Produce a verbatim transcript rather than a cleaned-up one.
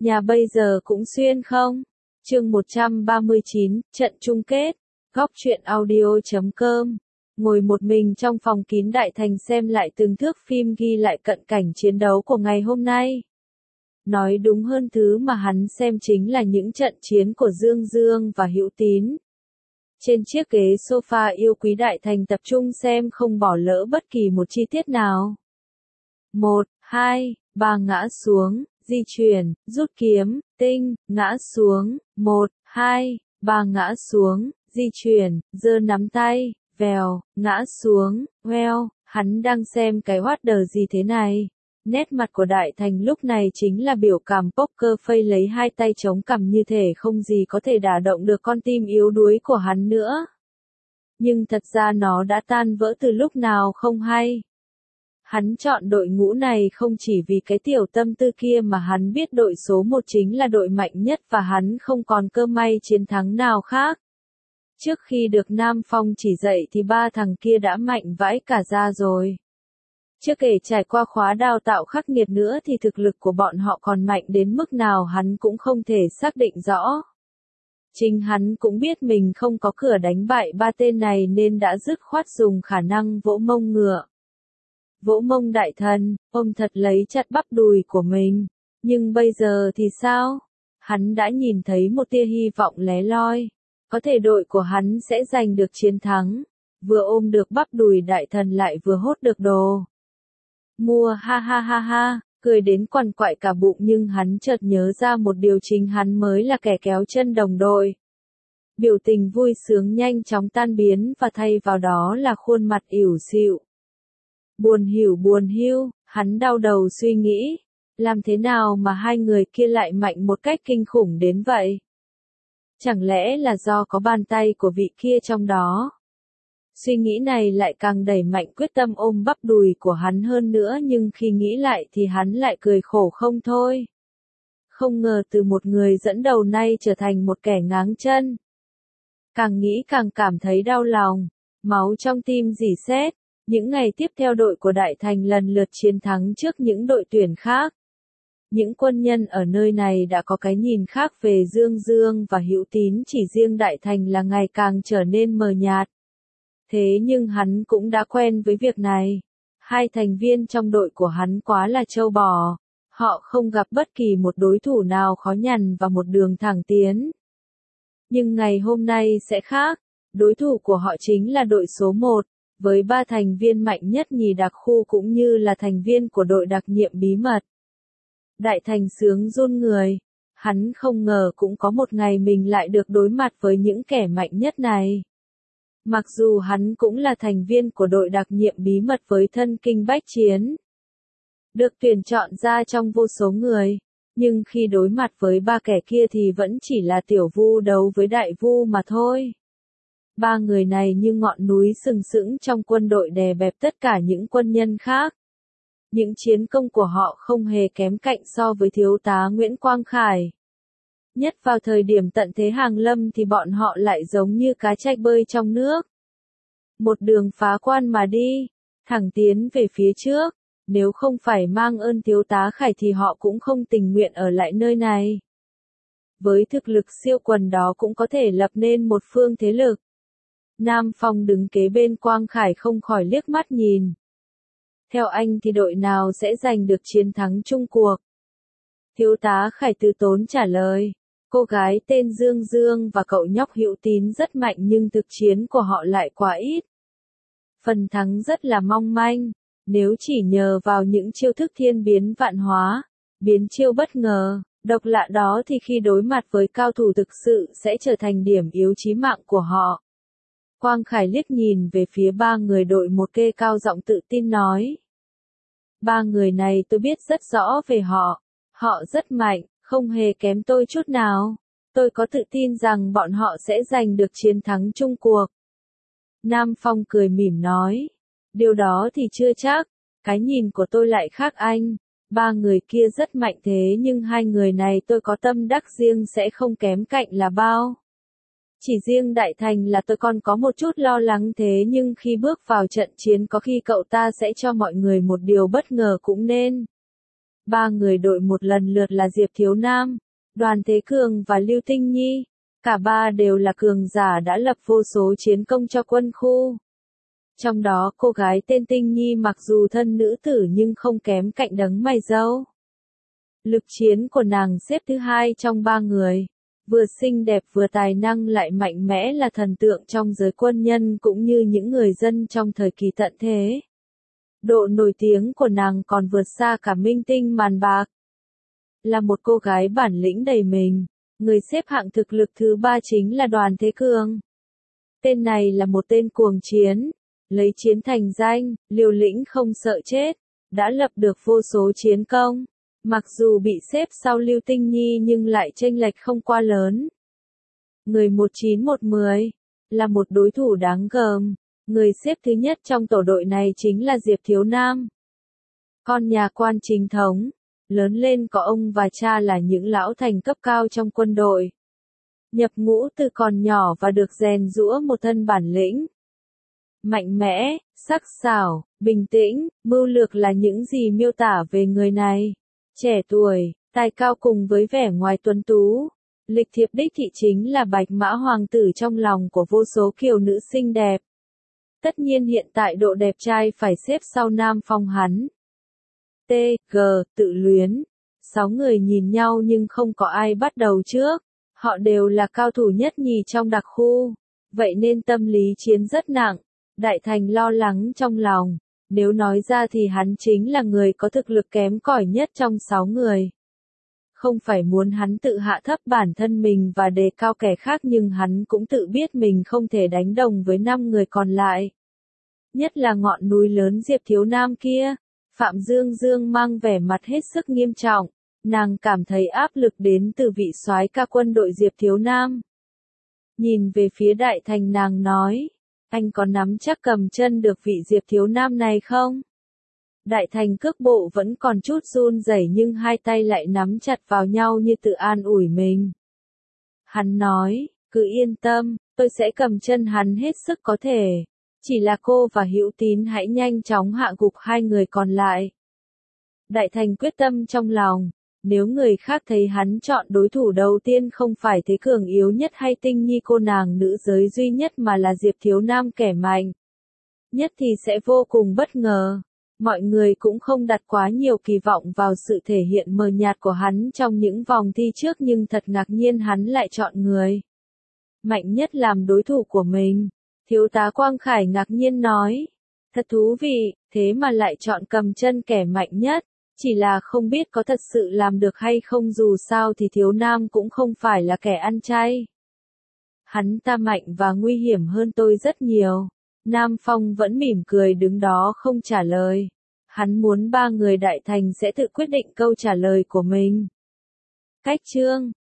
Nhà bây giờ cũng xuyên không? Chương một trăm ba mươi chín, trận chung kết. Góc truyện audio chấm com. Ngồi một mình trong phòng kín Đại Thành xem lại từng thước phim ghi lại cận cảnh chiến đấu của ngày hôm nay. Nói đúng hơn, thứ mà hắn xem chính là những trận chiến của Dương Dương và Hữu Tín. Trên chiếc ghế sofa yêu quý, Đại Thành tập trung xem, không bỏ lỡ bất kỳ một chi tiết nào. Một, hai, ba ngã xuống, di chuyển, rút kiếm, tinh, ngã xuống, một, hai, ba ngã xuống, di chuyển, giơ nắm tay, vèo, ngã xuống, vèo, hắn đang xem cái what the gì thế này. Nét mặt của Đại Thành lúc này chính là biểu cảm poker face, lấy hai tay chống cằm như thể không gì có thể đả động được con tim yếu đuối của hắn nữa. Nhưng thật ra nó đã tan vỡ từ lúc nào không hay. Hắn chọn đội ngũ này không chỉ vì cái tiểu tâm tư kia, mà hắn biết đội số một chính là đội mạnh nhất và hắn không còn cơ may chiến thắng nào khác. Trước khi được Nam Phong chỉ dạy thì ba thằng kia đã mạnh vãi cả ra rồi. Chưa kể trải qua khóa đào tạo khắc nghiệt nữa thì thực lực của bọn họ còn mạnh đến mức nào hắn cũng không thể xác định rõ. Chính hắn cũng biết mình không có cửa đánh bại ba tên này nên đã dứt khoát dùng khả năng vỗ mông ngựa. Vỗ mông đại thần, ôm thật lấy chặt bắp đùi của mình. Nhưng bây giờ thì sao? Hắn đã nhìn thấy một tia hy vọng lé loi. Có thể đội của hắn sẽ giành được chiến thắng. Vừa ôm được bắp đùi đại thần lại vừa hốt được đồ. Mua ha ha ha ha, cười đến quằn quại cả bụng, nhưng hắn chợt nhớ ra một điều, chính hắn mới là kẻ kéo chân đồng đội. Biểu tình vui sướng nhanh chóng tan biến và thay vào đó là khuôn mặt ỉu xịu. Buồn hiểu buồn hiu, hắn đau đầu suy nghĩ, làm thế nào mà hai người kia lại mạnh một cách kinh khủng đến vậy? Chẳng lẽ là do có bàn tay của vị kia trong đó? Suy nghĩ này lại càng đẩy mạnh quyết tâm ôm bắp đùi của hắn hơn nữa, nhưng khi nghĩ lại thì hắn lại cười khổ không thôi. Không ngờ từ một người dẫn đầu nay trở thành một kẻ ngáng chân. Càng nghĩ càng cảm thấy đau lòng, máu trong tim rỉ sét. Những ngày tiếp theo đội của Đại Thành lần lượt chiến thắng trước những đội tuyển khác. Những quân nhân ở nơi này đã có cái nhìn khác về Dương Dương và Hữu Tín, chỉ riêng Đại Thành là ngày càng trở nên mờ nhạt. Thế nhưng hắn cũng đã quen với việc này. Hai thành viên trong đội của hắn quá là trâu bò. Họ không gặp bất kỳ một đối thủ nào khó nhằn và một đường thẳng tiến. Nhưng ngày hôm nay sẽ khác. Đối thủ của họ chính là đội số một. Với ba thành viên mạnh nhất nhì đặc khu cũng như là thành viên của đội đặc nhiệm bí mật. Đại Thành sướng run người. Hắn không ngờ cũng có một ngày mình lại được đối mặt với những kẻ mạnh nhất này. Mặc dù hắn cũng là thành viên của đội đặc nhiệm bí mật với thân kinh bách chiến. Được tuyển chọn ra trong vô số người. Nhưng khi đối mặt với ba kẻ kia thì vẫn chỉ là tiểu vu đấu với đại vu mà thôi. Ba người này như ngọn núi sừng sững trong quân đội, đè bẹp tất cả những quân nhân khác. Những chiến công của họ không hề kém cạnh so với thiếu tá Nguyễn Quang Khải. Nhất vào thời điểm tận thế hàng lâm thì bọn họ lại giống như cá trạch bơi trong nước. Một đường phá quan mà đi, thẳng tiến về phía trước. Nếu không phải mang ơn thiếu tá Khải thì họ cũng không tình nguyện ở lại nơi này. Với thực lực siêu quần đó cũng có thể lập nên một phương thế lực. Nam Phong đứng kế bên Quang Khải không khỏi liếc mắt nhìn. Theo anh thì đội nào sẽ giành được chiến thắng chung cuộc? Thiếu tá Khải từ tốn trả lời. Cô gái tên Dương Dương và cậu nhóc Hữu Tín rất mạnh nhưng thực chiến của họ lại quá ít. Phần thắng rất là mong manh. Nếu chỉ nhờ vào những chiêu thức thiên biến vạn hóa, biến chiêu bất ngờ, độc lạ đó thì khi đối mặt với cao thủ thực sự sẽ trở thành điểm yếu chí mạng của họ. Quang Khải liếc nhìn về phía ba người đội một, kê cao giọng tự tin nói. Ba người này tôi biết rất rõ về họ. Họ rất mạnh, không hề kém tôi chút nào. Tôi có tự tin rằng bọn họ sẽ giành được chiến thắng chung cuộc. Nam Phong cười mỉm nói. Điều đó thì chưa chắc. Cái nhìn của tôi lại khác anh. Ba người kia rất mạnh thế nhưng hai người này tôi có tâm đắc riêng sẽ không kém cạnh là bao. Chỉ riêng Đại Thành là tôi còn có một chút lo lắng, thế nhưng khi bước vào trận chiến có khi cậu ta sẽ cho mọi người một điều bất ngờ cũng nên. Ba người đội một lần lượt là Diệp Thiếu Nam, Đoàn Thế Cường và Lưu Tinh Nhi. Cả ba đều là cường giả đã lập vô số chiến công cho quân khu. Trong đó cô gái tên Tinh Nhi mặc dù thân nữ tử nhưng không kém cạnh đấng mày râu. Lực chiến của nàng xếp thứ hai trong ba người. Vừa xinh đẹp vừa tài năng lại mạnh mẽ là thần tượng trong giới quân nhân cũng như những người dân trong thời kỳ tận thế. Độ nổi tiếng của nàng còn vượt xa cả minh tinh màn bạc. Là một cô gái bản lĩnh đầy mình, người xếp hạng thực lực thứ ba chính là Đoàn Thế Cường. Tên này là một tên cuồng chiến, lấy chiến thành danh, liều lĩnh không sợ chết, đã lập được vô số chiến công. Mặc dù bị xếp sau Lưu Tinh Nhi nhưng lại chênh lệch không quá lớn. Người một chín một mười là một đối thủ đáng gờm. Người xếp thứ nhất trong tổ đội này chính là Diệp Thiếu Nam. Con nhà quan chính thống, lớn lên có ông và cha là những lão thành cấp cao trong quân đội. Nhập ngũ từ còn nhỏ và được rèn giũa một thân bản lĩnh. Mạnh mẽ, sắc sảo, bình tĩnh, mưu lược là những gì miêu tả về người này. Trẻ tuổi, tài cao cùng với vẻ ngoài tuấn tú. Lịch thiệp đích thị chính là bạch mã hoàng tử trong lòng của vô số kiều nữ xinh đẹp. Tất nhiên hiện tại độ đẹp trai phải xếp sau Nam Phong hắn. T, G, tự luyến. Sáu người nhìn nhau nhưng không có ai bắt đầu trước. Họ đều là cao thủ nhất nhì trong đặc khu. Vậy nên tâm lý chiến rất nặng. Đại Thành lo lắng trong lòng. Nếu nói ra thì hắn chính là người có thực lực kém cỏi nhất trong sáu người. Không phải muốn hắn tự hạ thấp bản thân mình và đề cao kẻ khác nhưng hắn cũng tự biết mình không thể đánh đồng với năm người còn lại. Nhất là ngọn núi lớn Diệp Thiếu Nam kia. Phạm Dương Dương mang vẻ mặt hết sức nghiêm trọng. Nàng cảm thấy áp lực đến từ vị soái ca quân đội Diệp Thiếu Nam. Nhìn về phía Đại Thành nàng nói. Anh có nắm chắc cầm chân được vị Diệp Thiếu Nam này không? Đại Thành cước bộ vẫn còn chút run rẩy nhưng hai tay lại nắm chặt vào nhau như tự an ủi mình. Hắn nói, cứ yên tâm, tôi sẽ cầm chân hắn hết sức có thể. Chỉ là cô và Hữu Tín hãy nhanh chóng hạ gục hai người còn lại. Đại Thành quyết tâm trong lòng, nếu người khác thấy hắn chọn đối thủ đầu tiên không phải Thế Cường yếu nhất hay Tinh Nhi cô nàng nữ giới duy nhất mà là Diệp Thiếu Nam kẻ mạnh nhất thì sẽ vô cùng bất ngờ. Mọi người cũng không đặt quá nhiều kỳ vọng vào sự thể hiện mờ nhạt của hắn trong những vòng thi trước nhưng thật ngạc nhiên hắn lại chọn người mạnh nhất làm đối thủ của mình. Thiếu tá Quang Khải ngạc nhiên nói, thật thú vị, thế mà lại chọn cầm chân kẻ mạnh nhất, chỉ là không biết có thật sự làm được hay không dù sao thì Thiếu Nam cũng không phải là kẻ ăn chay. Hắn ta mạnh và nguy hiểm hơn tôi rất nhiều. Nam Phong vẫn mỉm cười đứng đó không trả lời. Hắn muốn ba người Đại Thành sẽ tự quyết định câu trả lời của mình. Cách chương